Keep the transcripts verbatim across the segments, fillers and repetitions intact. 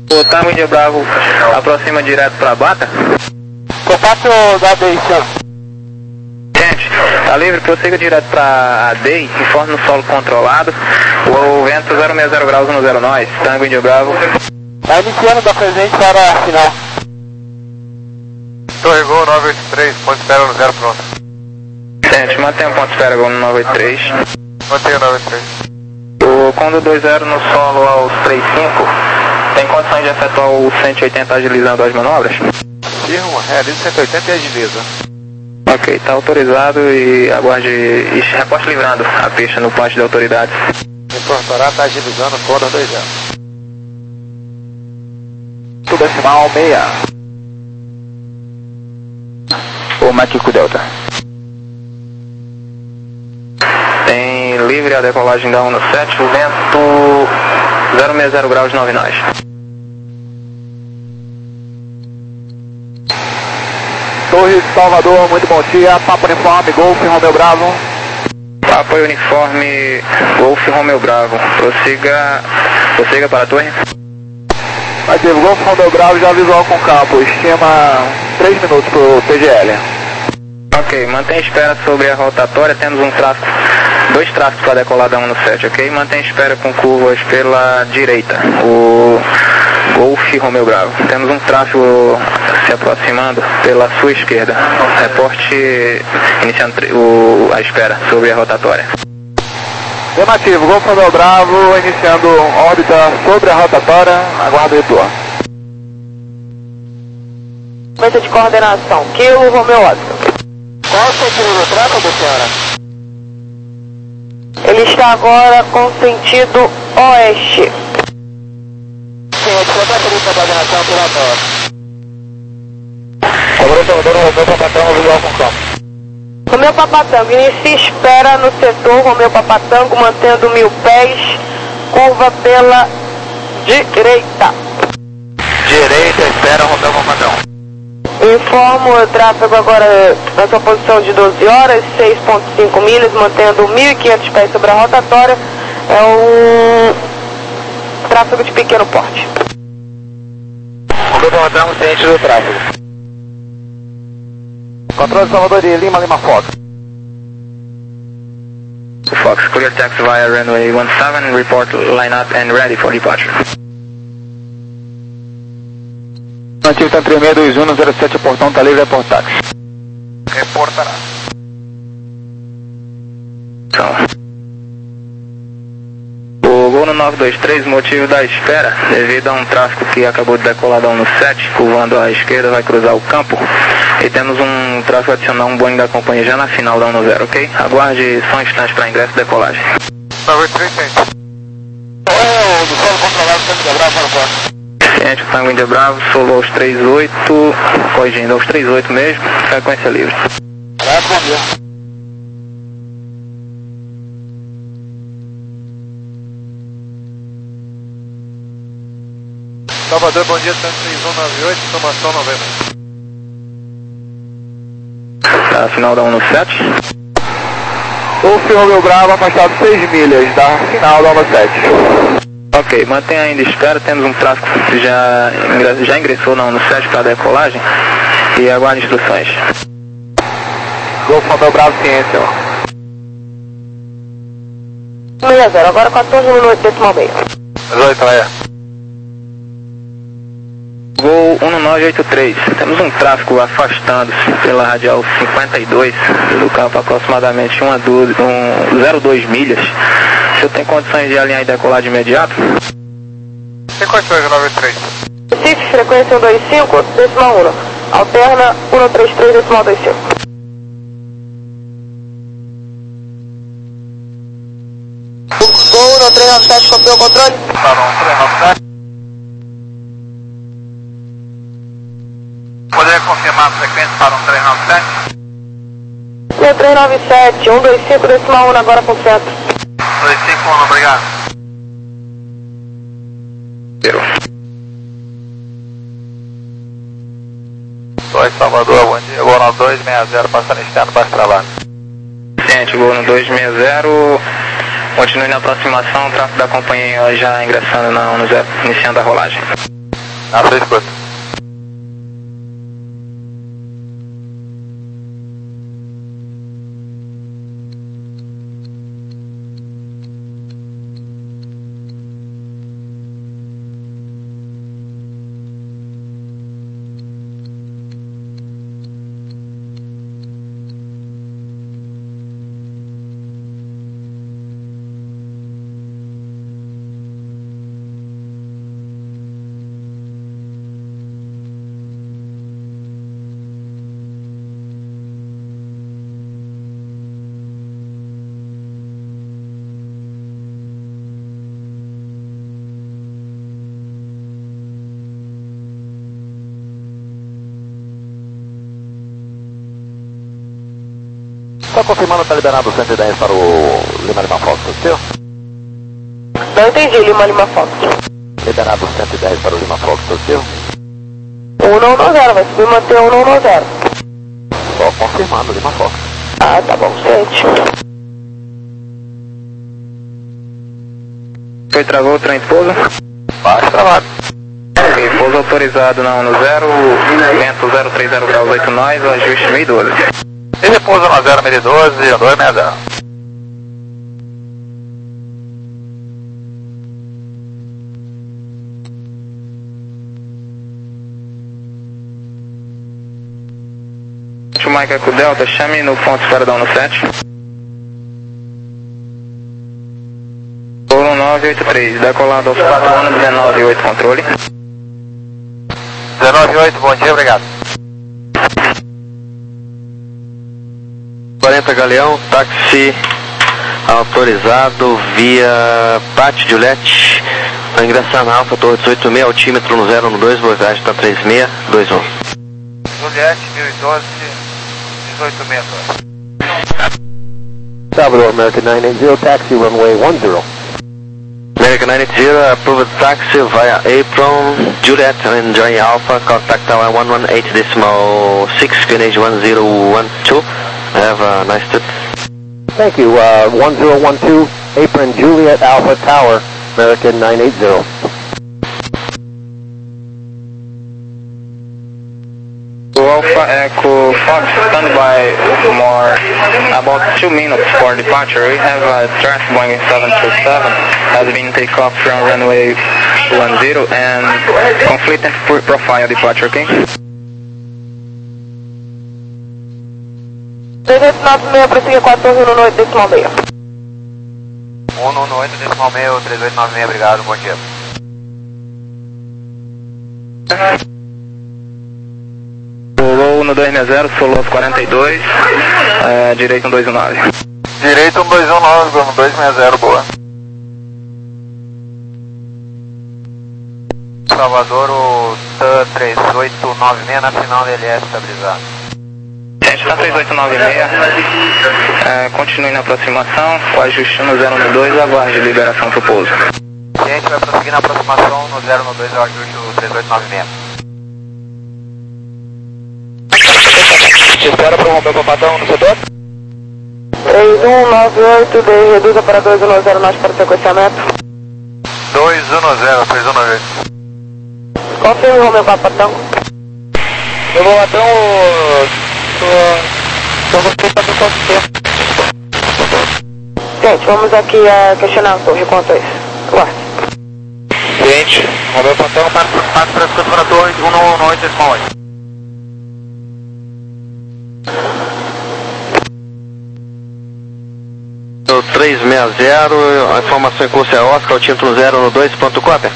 O Tango Índia Bravo aproxima direto para Bata. Contato da D E I, senhor. Gente, tá livre, prossiga direto para a D E I, informe no solo controlado. O vento zero seis zero graus no zero nós, Tango Índia Bravo. Tá iniciando da presente para a final. Torre Gol nove oito três, ponto espera no zero pronto. Gente, mantenha o ponto espera Gol no nove oito três. Mantenha o nove oito três. O Condor dois zero no solo aos três cinco. Tem condições de efetuar o cento e oitenta agilizando as manobras? Firmo, realiza cento e oitenta e agiliza. Ok, está autorizado e aguarde e reporte livrando a pista no ponte de autoridades. Incorporar está agilizando o Condor dois zero. Tudo decimal meia. O Maquico Delta. Tem livre a decolagem da um sete, o vento zero seis zero graus nove nós. Torre Salvador, muito bom dia. Papo Uniforme, Golf Romeo Bravo. Papo Uniforme, Golf Romeo Bravo. Prossiga, prossiga para a torre. Ativo, Golf Romeo Bravo já visual com campo. Estima três minutos para o T G L. Ok, mantenha espera sobre a rotatória. Temos um tráfego, dois tráfegos para decolar da um sete, ok? Mantenha espera com curvas pela direita. O Golf Romeo Bravo. Temos um tráfego se aproximando pela sua esquerda. Reporte iniciando o, a espera sobre a rotatória. Afirmativo, Golf Romeo Bravo iniciando órbita sobre a rotatória. Aguardo o retorno. Meta de coordenação, Kilo Romeo Oscar. Qual o sentido do tráfego, senhora? Ele está agora com sentido oeste. Sim, a descontato de coordenação operatória. Agora o salvador Romeu Papatango visual com campo. Romeu Papatango, inicia espera no setor Romeu Papatango, mantendo mil pés, curva pela direita. Direita, espera Romeu Papatango. Informo o tráfego agora na sua posição de doze horas, seis ponto cinco milhas, mantendo mil e quinhentos pés sobre a rotatória. É um tráfego de pequeno porte. Romeu Papatango, ciente do tráfego. Controle Salvador de Lima, Lima Fox. Fox, clear taxi via runway one seven, report line up and ready for departure. Nativo tá três seis dois um no zero sete, o portão tá livre, é por táxi. Reportará. Então, o Gol no nove dois três, motivo da espera, devido a um tráfego que acabou de decolar da um sete, curvando à esquerda, vai cruzar o campo. E temos um tráfego adicional, um Boeing da companhia já na final da um zero, ok? Aguarde só um instante para ingresso e decolagem. nove oito três, ciente. É o do solo controlado, Tango Índia Bravo para o quarto. Ciente, Tango Índia Bravo, solo aos três oito, corrigindo aos três oito mesmo, frequência livre. É, bom dia. Salvador, bom dia, Tango três um nove oito, informação novembro. Tá, final da um sete. Golf Romeo Bravo afastado seis milhas da final da um sete. Ok, mantenha ainda espera, temos um tráfego que já, já ingressou na um sete para decolagem e aguarde instruções. Golf Romeo Bravo, ciência. seis zero, agora quatorze minutos, decimal meio. dezoito, é. Gol um nove oito três, temos um tráfego afastando-se pela radial cinquenta e dois do campo, aproximadamente uma um, zero dois milhas. O senhor tem condições de alinhar e decolar de imediato? Tem condições de nove oito três. Recife, frequência um dois cinco, decimal um. Alterna um três três, decimal dois cinco. Gol no três nove sete, copiou o controle? Para um três nove sete. Poderia confirmar a frequência para um três nove sete? No três nove sete, um dois cinco, decimal um, agora com centro. dois cinco um, obrigado. Zero. dois Salvador, bom dia, Gol no dois seis zero, passando externo, baixo trabalho. Ciente, Gol no dois seis zero, continue na aproximação, o tráfego da companhia já ingressando na um zero, iniciando a rolagem. Na sua escuta. Só confirmando, está liberado cento e dez para o Lima Lima Fox, seu? Não entendi, Lima Lima Fox. Liberado cento e dez para o Lima Fox, seu? um não um zero, vai subir e manter um não um zero. Só confirmando, Lima Fox. Ah, tá bom, gente. Foi, travou, trem pouso? Baixo travado. Ok, pouso autorizado na um no zero, vento zero três zero graus oito nós, ajuste mil e doze. E repouso no zero mil e doze, dois seis zero. Mike Eco Delta, chame no ponto espera da um no sete. Polo nove oito três, decolado aos quatro anos, dezenove oito, controle. dezenove oito, bom dia, obrigado. quarenta Galeão, táxi autorizado via Pátio Juliette, vai ingressar na Alfa Torre dezoito seis, altímetro no zero no dois, boa viagem, está três seis dois um. Juliette, mil e doze, dezoito seis dois. Salvador, American nine eight zero, taxi runway one zero. American nine eight zero, approved taxi via apron, Juliet, enjoy Alpha, contact tower one one eight decimal six, Greenwich one zero one two. Have a nice trip. Thank you, uh, one zero one two, apron Juliet Alpha Tower, American nine eight zero. Alpha Echo Fox, stand by more about two minutes for departure. We have a Trans Boeing seven two seven has been take off from runway one zero and conflicting profile departure, okay? três oito nove seis, prossiga quatro um no oito decimal seis. um no oito decimal seis, três oito nove seis, obrigado, bom dia. Pulou no dois seis zero, solou quarenta e dois, é, direito um dois um nove. Direito um dois um nove, Bruno, dois seis zero, boa. Salvador, o T A três oito nove seis na final da L S estabilizado. Gente, tá três oito nove seis, é, continue na aproximação, com ajuste no zero no dois, aguarde liberação pro pouso. Gente, vai prosseguir na aproximação no zero no dois, eu ajuste o três oito nove seis. Espera para o Romeu Papadão no setor? três um nove oito, D, reduza para dois um zero, nós para o sequenciamento. dois um zero, três um nove oito. Confirma o meu papadão. Meu Papadão, estou gostando para quanto tempo? Gente, vamos aqui a questionar a torre quanto a isso. Guarde. Gente, Romeu Papadão, passa para a escuta para a torre um no oito decimal oito. três seis zero, a informação em curso é Oscar, o título zero no dois, ponto cópia.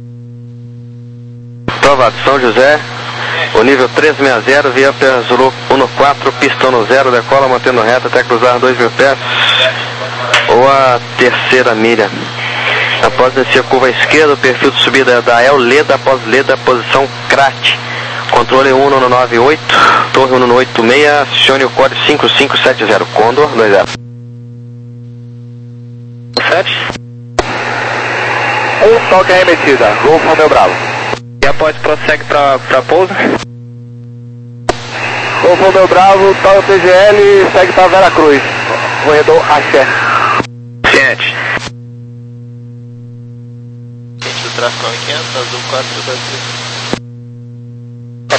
Aprovado, São José, o nível três seis zero, via Zulu um no quatro, pistão no zero, decola mantendo reta até cruzar dois mil pés, ou a terceira milha. Após descer a curva à esquerda, o perfil de subida da El Leda, após Leda, posição Crat. Controle um no nove oito, torre um no oito seis, acione o código cinco cinco sete zero, Condor dois zero. sete. Um toque remetida, Golfo Romeu Bravo. E após prossegue para pouso. Golfo Romeu Bravo, toca o T G L e segue para Vera Cruz. Corredor Axé. Ciente. Gente do tráfego quinhentos, azul quatro dois três.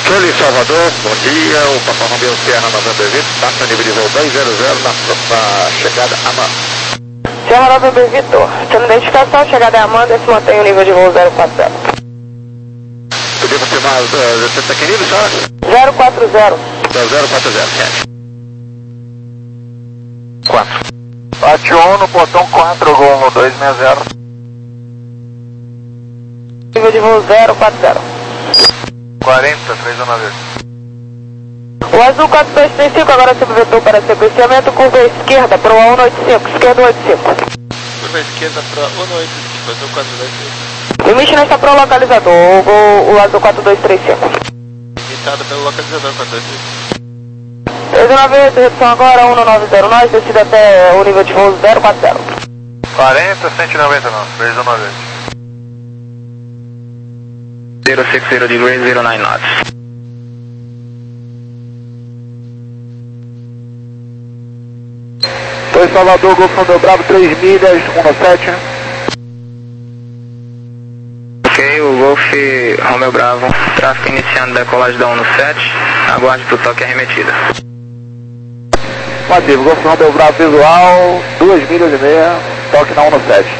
Chile, Salvador, bom dia, o Papa Romeo Sierra noventa e vinte, passa nível de voo dois zero zero na, na chegada a Amanda. Sierra November Vitor, tendo identificação, chegada a Amanda, se mantém o nível de voo zero quatro zero. Podia confirmar, uh, você está que nível, senhora? zero quatro zero. zero quatro zero, sete. quatro. Bate um no portão quatro, Gol dois seis zero. Nível de voo zero quatro zero. quarenta, três nove. O azul quatro dois três cinco agora se vetou para sequenciamento, curva esquerda para o um oito cinco, esquerda um oito cinco. Curva esquerda para um oito cinco, azul quatro dois três cinco. Limite não está para o localizador, o, o azul quatro dois três cinco. Limitado pelo localizador quatro dois três cinco. três nove oito, redução agora, um nove zero nove, descida até o nível de voo zero quatro zero. quarenta, cento e noventa e nove, três nove oito. zero seis zero degrees, zero nine knots. Dois Salvador, Golfo Romeo Bravo, três milhas, um sete. Ok, o Golf Romeo Bravo, tráfego iniciando decolagem da um sete, aguarde para o toque arremetida. Positivo, Golfo Romeo Bravo visual, duas milhas e meia, toque na um sete.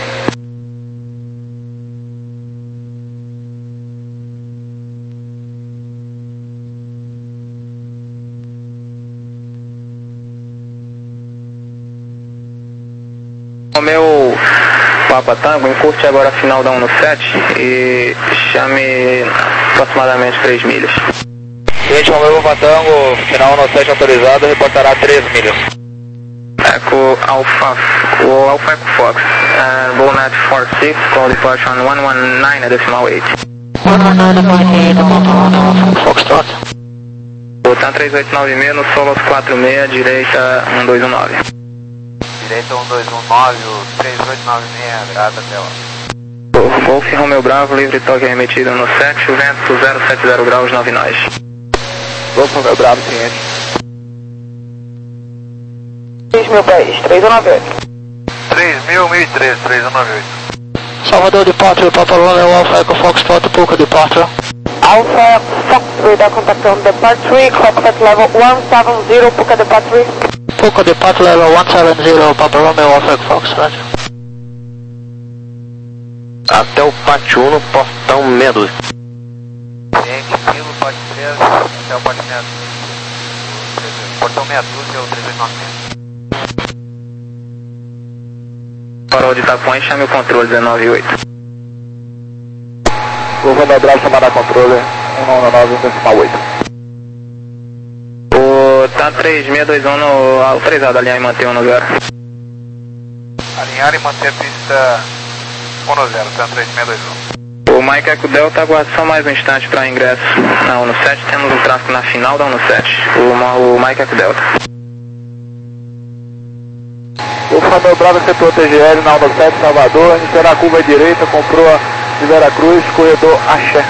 Romeo Papa Tango, encurte agora a final da um sete e chame aproximadamente três milhas. Seguinte, Romeo Papa Tango, final um sete autorizado, reportará três milhas. Echo Alpha, o Alpha Echo Fox, uh, Bownet quarenta e seis, call departure on cento e dezenove a decimal oito. Foxtrot. Botan três oito nove seis no Solos quatro seis, direita um dois um nove. Direita um dois um nove, três oito nove seis, grada até lá. Golf Romeo Bravo, livre toque arremetido no sete, o vento zero sete zero graus, nove nós. Golfo Romeo Bravo, ciente. três mil país, três um nove oito. três mil, mil e três, três um nove oito. Salvador Departure, Papa Romeo Alpha Echo Foxtrot, Puka Departure. Alpha Fox, radar contact on departure, cockpit level one seven zero, Puka departure. Puka Departure Level one seven zero, Papa Romeo Alpha Echo Fox, roger. Até o pátio um no portão meia dúzia. Gente, Kilo, pode três, até o pode meia dúzia. Portão meia dúzia, o três oito nove seis. Farol de Itapuã e chame o controle dezenove oito. Golfo Romeo Bravo, chamada controle, um nove nove, um decimal oito. Tá três seis dois um no autorizado, alinhar e manter um no zero. Alinhar e manter a pista um no zero, tá três seis dois um. O Mike Eco Delta aguarda só mais um instante para ingresso na um sete, temos um tráfego na final da um sete, o, o Mike Eco Delta. Golfo Romeo Bravo, setor T G L na um sete, Salvador, iniciará a curva direita, comprou de Veracruz, corredor Axé.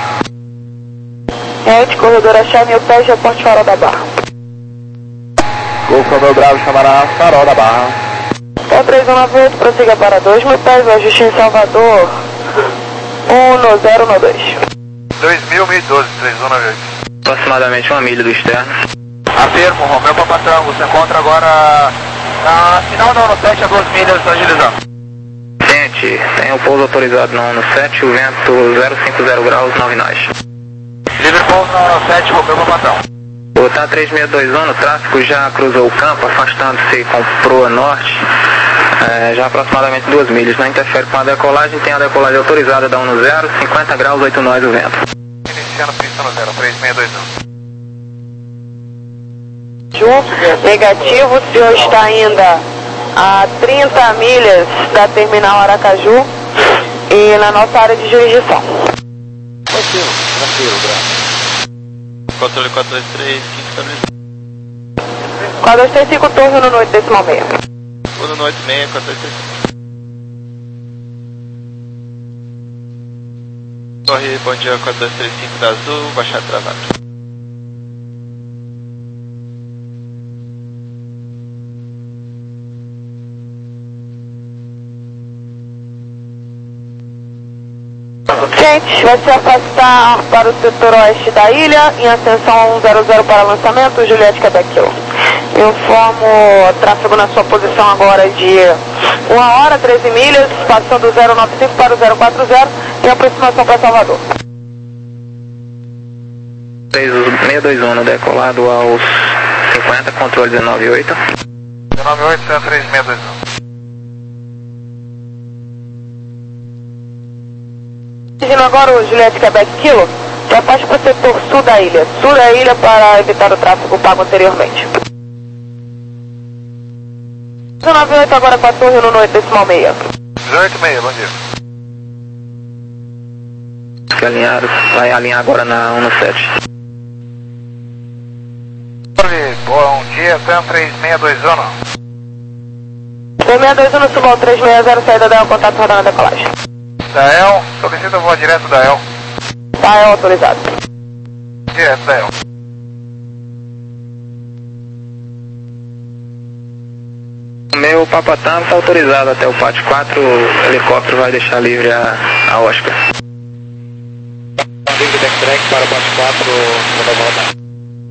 Rente, corredor Axé, mil pés, reporte Farol da Barra. Golfo Romeo Bravo chamará Farol da Barra. Então três um nove oito, prossiga para dois mil pés, ajuste em Salvador, um zero um dois. dois mil, mil e doze, três um nove oito. Aproximadamente uma milha do externo. Afirmo, Romeo Papa Tango, você encontra agora na final da um sete a duas milhas, agilizando. Gente, tem o pouso autorizado na um sete, o vento zero cinco zero graus, nove nós. Livre pouso na um sete, Romeo Papa Tango. O T A três seis dois um, o tráfego já cruzou o campo, afastando-se com proa norte, é, já aproximadamente duas milhas. Não interfere com a decolagem, tem a decolagem autorizada da um zero, cinquenta graus, oito nós o vento. Iniciando pista no zero, três seis dois um. Negativo, o senhor está ainda a trinta milhas da terminal Aracaju e na nossa área de jurisdição. Tranquilo, tranquilo, Bravo. Controle quatro dois três cinco estabilizado. quatro dois três cinco, torno no noite decimal meia. um no oito seis, quatro dois três cinco. Torre, bom dia, quatro dois três cinco da Azul, baixar travado. Gente, vai se afastar para o setor oeste da ilha, em ascensão cento para lançamento, Juliette Quebec Kilo. Informo tráfego na sua posição agora de uma hora, treze milhas, passando do zero nove cinco para o zero quatro zero, em aproximação para Salvador. três seis dois um, decolado aos cinquenta, controle dezenove oito. dezenove oito, três seis dois um. Seguindo agora o Juliette Quebec Kilo, se afaste para o setor sul da ilha, sul da ilha para evitar o tráfego pago anteriormente. dezenove oito agora com a torre no oito decimal seis. dezoito seis, bom dia. Que alinhado, vai alinhar agora na um sete. Bom dia, Sam três seis dois um. três seis dois um, suba ao três seis zero, saída da El, contato rodando a decolagem. Da El, solicita voo direto da El. Da El autorizado. Direto da El. O meu Papatã está autorizado até o pátio quatro, o helicóptero vai deixar livre a, a Oscar. Livre deck track para o pátio quatro, manda volta.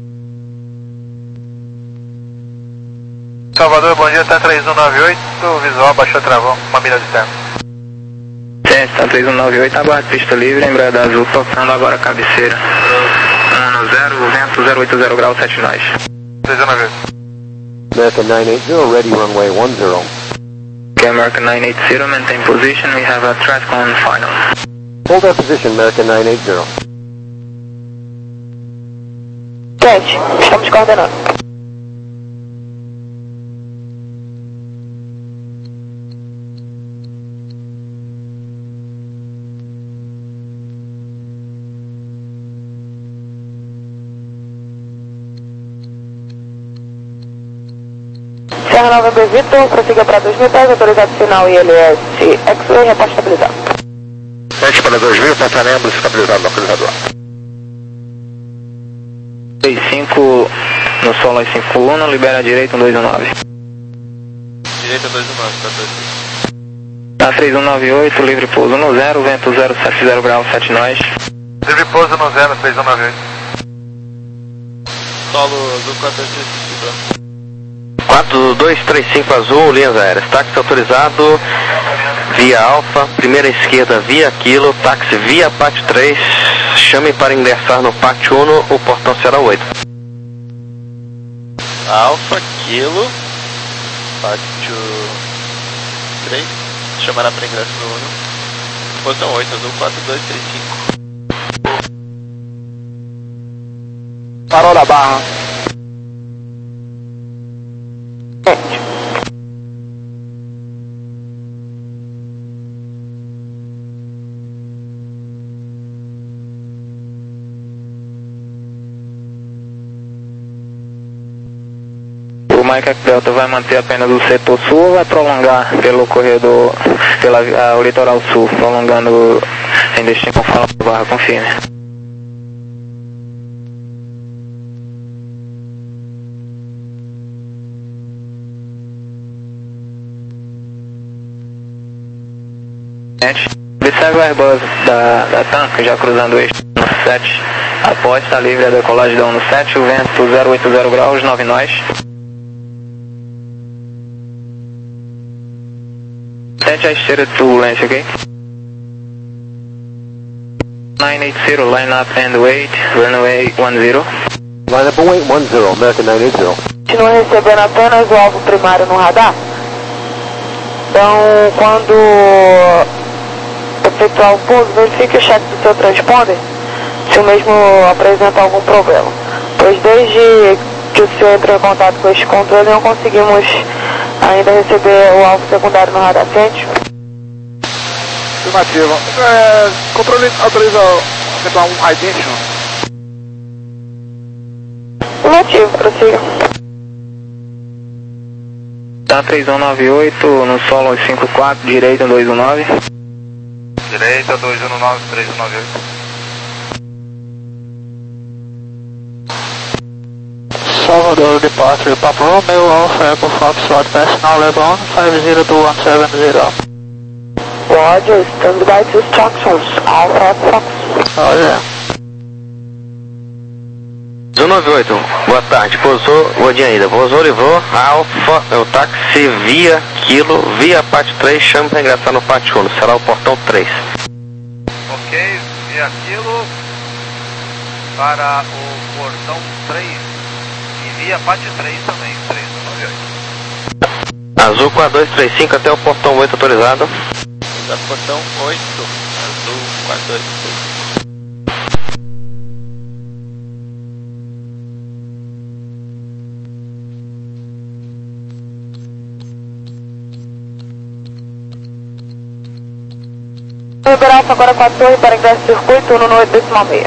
Salvador, bom dia, tá três um nove oito, visual, baixou travão, uma milha de tempo. Gente, tá três um nove oito, aguardo pista livre, embraada azul, tocando agora a cabeceira. um zero, vento zero oito zero graus, sete nós. três um nove oito. American nine eight zero, ready runway one zero. Okay, American nine eight zero, maintain position, we have a track on final. Hold that position, American nine eight zero. Gente, estamos coordenando. Serra Nova B Vitor, prossiga para dois mil pés, autorizado final I L S X-Ray, reposta estabilizado. Sete para dois mil, passaremos estabilizado localizador. três cinco no solo cinco um, libera a direita um dois um nove. Direita dois um nove, tá dois. Tá três um nove oito, livre pouso no zero, vento zero sete zero graus, sete nós. Livre pouso no zero, três um nove oito. Solo azul quatro dois três. quatro dois três cinco azul, linhas aéreas. Táxi autorizado, via Alfa, primeira esquerda via Kilo, táxi via pátio três, chame para ingressar no pátio um, o portão será oito. Alfa, Kilo, pátio três, chamará para ingresso no um, posição oito, azul quatro dois três cinco. Parou da barra. O Mike Delta vai manter apenas o setor sul ou vai prolongar pelo corredor, pela a, o litoral sul, prolongando em destino com fala barra, confirme. Observe o Airbus da, da Tanca, já cruzando o eixo um sete, após está livre a decolagem da um sete, o vento zero oito zero graus, nove nós. Sete à esteira de turbulência, ok? nine eight zero, line up and wait, runway one zero. Line up and wait one zero, American nine eight zero. Continua recebendo apenas o alvo primário no radar. Então, quando efetuar o pouso, verifique o cheque do seu transponder se o mesmo apresenta algum problema. Pois desde que o senhor entrou em contato com este controle, não conseguimos ainda receber o alvo secundário no radar. Ciente? Afirmativa. É, controle autoriza efetuar um identity. Afirmativo, prossiga. Tá três um nove oito, no solo cinco quatro, direita dois um nove. Direita dois um nove, três um nove oito. Salvador departure, Papa Romeo, Alpha Echo Foxtrot, pass now level on five zero two one seven zero. Roger, stand by to instructions. Alpha Fox. Roger. um nove oito, boa tarde, pousou, Godinho ainda, pousou, livrou, Alfa, é o táxi via Kilo, via parte três, chame para ingressar no parte um, será o portão três. Ok, via Kilo para o portão três e via parte três também, três nove oito. Azul quatro dois três cinco até o portão oito autorizado. Da portão oito, azul quatro dois três cinco. Liberar Alfa agora quatro torre para ingresso circuito no oito decimal seis.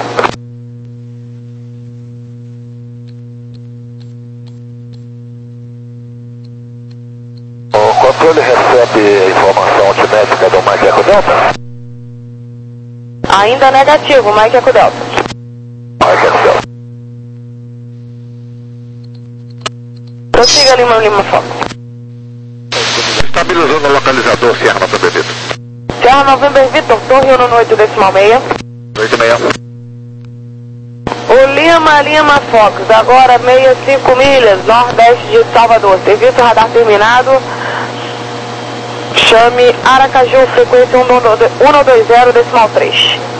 O controle recebe informação altimétrica do Mike Eco Delta? Ainda negativo, Mike Eco Delta. Mike Eco Delta. Prossiga Lima Lima Fox. Estabilizando o localizador Sierra November Vitor. Sierra November Vitor, torre no oito decimal seis. oito seis. O Lima Lima Fox, agora sessenta e cinco milhas, nordeste de Salvador. Serviço radar terminado. Chame Aracaju, frequência um dois zero decimal três.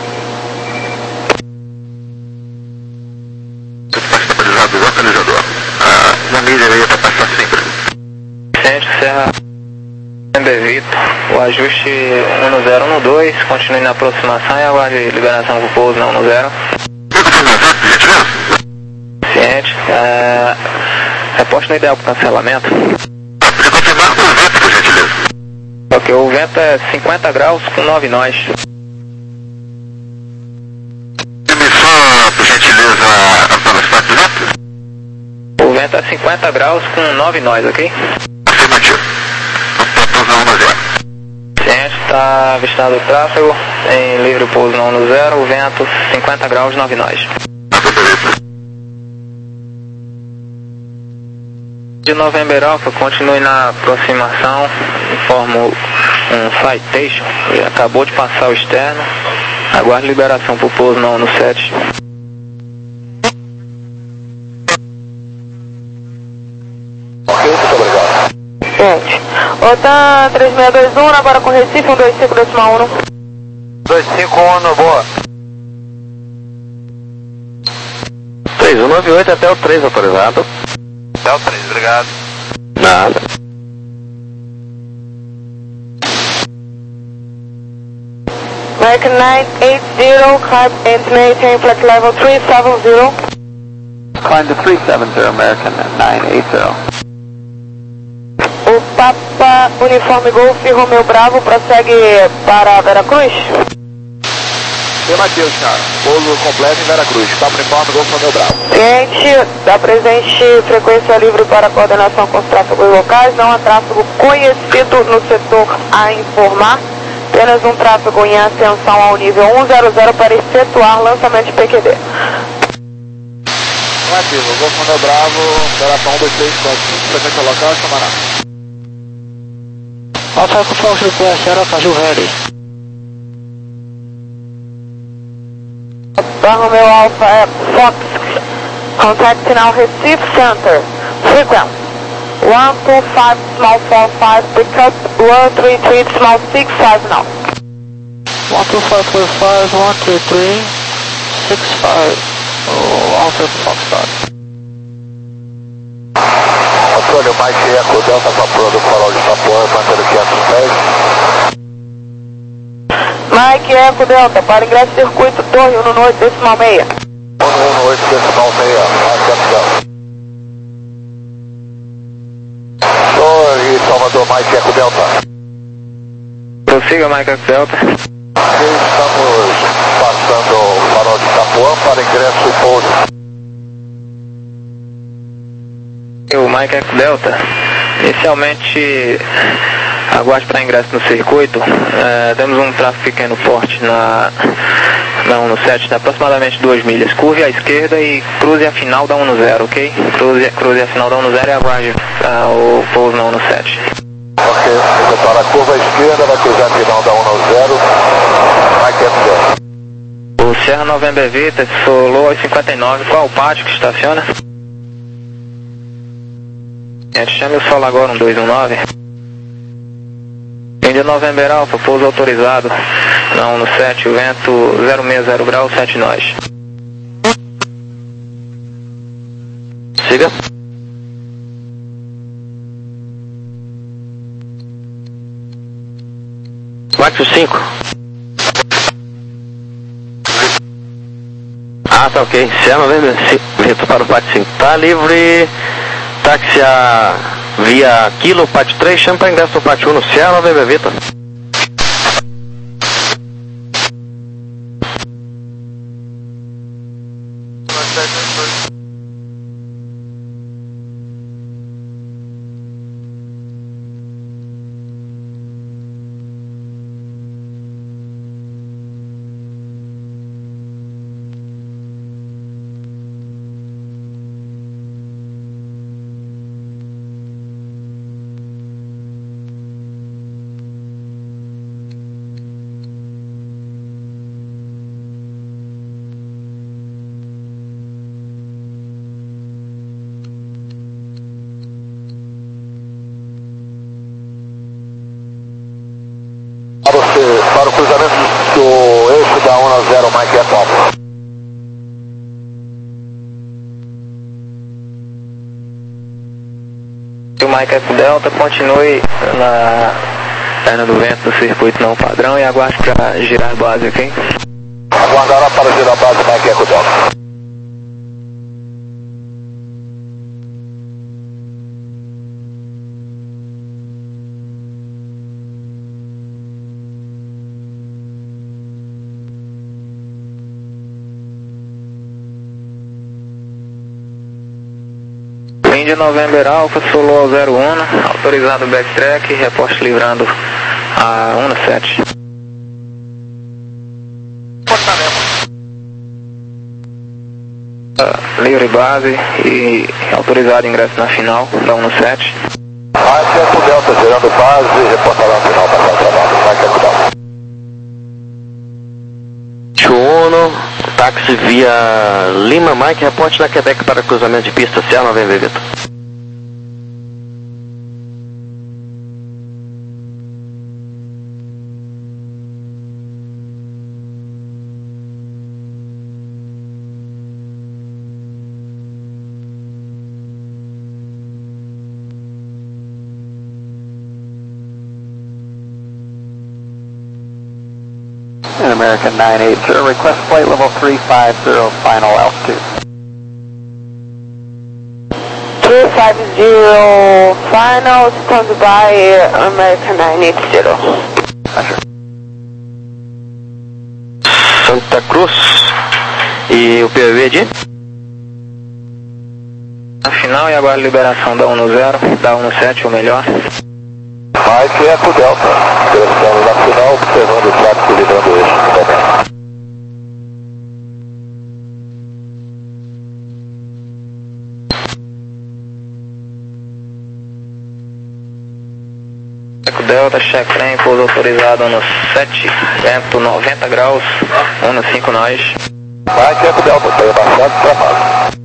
Estabilizado o localizador. Ah, na milha aí para passar sempre. Centro, Serra November Vitor, o ajuste um zero um dois, continue na aproximação e aguarde liberação para o pouso na um zero. Ciente, é, reposte no ideal para o cancelamento. Podia confirmar com o vento, por gentileza. Ok, o vento é cinquenta graus com nove nós. Emissor, por gentileza, a velocidade do vento? O vento é cinquenta graus com nove nós, ok? Afirmativo. Ciente, está avistado o tráfego em livre pouso na um zero, o vento cinquenta graus nove nós. De November Alpha, continue na aproximação, informo um citation, ele acabou de passar o externo, aguarde liberação para o pouso na um sete. Ok, muito obrigado. Gente, OTAN três seis dois um, agora com Recife um dois cinco decimal um. dois cinco um, boa. três um nove oito até o três autorizado. Até o três, obrigado. Nada. American nine eight zero, climb and maintain flight level three seven zero. Climb to three seven zero, American nine eight zero. O Papa Uniforme Golf Romeu Bravo prossegue para Veracruz. Afirmativo, senhora. Pouso completo em Veracruz. Papo Uniforme, Golfo Romeu Bravo. Cliente, dá presente frequência livre para coordenação com os tráfegos locais. Não há tráfego conhecido no setor a informar. Apenas um tráfego em ascensão ao nível um zero zero para efetuar lançamento de P Q D. Afirmativo, Golfo Romeu Bravo, operação um dois três quatro cinco, frequência local, Samaná. Alpha Echo Fox request Aracaju ready. Romeo Alpha Fox, contacting our Recife Center. Frequent one two five small four five, pickup one three three small six five now. one two five four five, one three three, six five. Oh, Alpha Echo Fox start. Antônio, Mike Eco Delta Vapor do Farol de Itapuã, batendo quinhentos pés. Mike Eco Delta, para ingresso circuito torre um oito decimal seis. um um oito decimal seis, atenção. Torre Salvador, Mike Eco Delta. Prossiga, Mike Eco Delta. Estamos passando o Farol de Itapuã para ingresso e pouso. O Mike Eco Delta, inicialmente aguarde para ingresso no circuito. É, temos um tráfego pequeno forte na, na um sete, de aproximadamente duas milhas. Curve à esquerda e cruze a final da um zero, ok? Cruze, cruze a final da um zero e aguarde uh, o pouso na um sete. Ok, Ok, para a curva esquerda, vai cruzar a final da um zero, Mike F Delta. O Serra November Vita, solou às cinquenta e nove, qual o pátio que estaciona? É, chame o solo agora, um dois um nove. Índia November Alpha, pouso autorizado, na um sete, o vento zero seis zero graus, sete nós. Siga. Quatro cinco. Ah, tá ok. Serra November Vita para o Pátio cinco. Tá livre. Táxi a via Kilo, Pátio três, chama para ingresso no Pátio um no Serra November Vita. Para o cruzamento do eixo da um zero, Mike F Alpha. O Mike F Delta continue na perna do vento do circuito não padrão e aguarde para girar a base, ok? Aguardará para girar a base, Mike F Delta. Índia November Alpha, solou ao zero um, autorizado backtrack, reposte livrando a um sete. Uh, livre base e autorizado ingresso na final da um sete. Mike F Delta, gerando base e reportará a final da trabalho. Mike F Delta. Chuono, táxi via Lima, Mike, reporte na Quebec para cruzamento de pista, Serra November Vita. American nine eight zero, request flight level three five zero, final altitude. three five zero, final, stand by, American nine eight zero. Santa Cruz e o P V de? Na final e agora liberação da um zero, da um sete ou melhor. Mike F Delta, direção na final, observando o tráfego livrando o eixo também. Eco Delta, check frame, pouso autorizado no sete, vento noventa graus, um cinco nós. Mike F Delta, foi abaixado para baixo.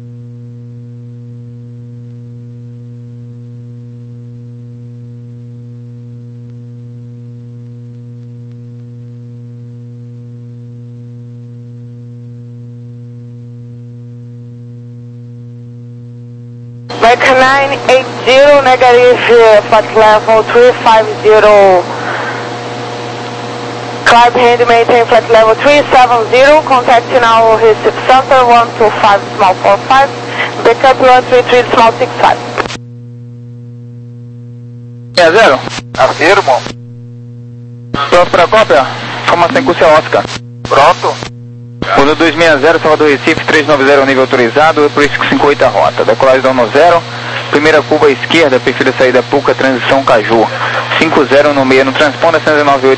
American nine eight zero, negative, uh, flight level three five zero, climb hand maintain flight level three seven zero, contact now receive center one two five small four five, backup one three three small six five. É zero? Afirmo. Pronto para a cópia? Formação em curso Oscar. Pronto. Uno dois seis zero, Salvador Recife, três nove zero, nível autorizado, por isso cinco oito a rota. Decolagem da um zero, primeira curva à esquerda, perfil de saída Puca, transição Caju. cinco zero no meio, no transponder cento e nove oito.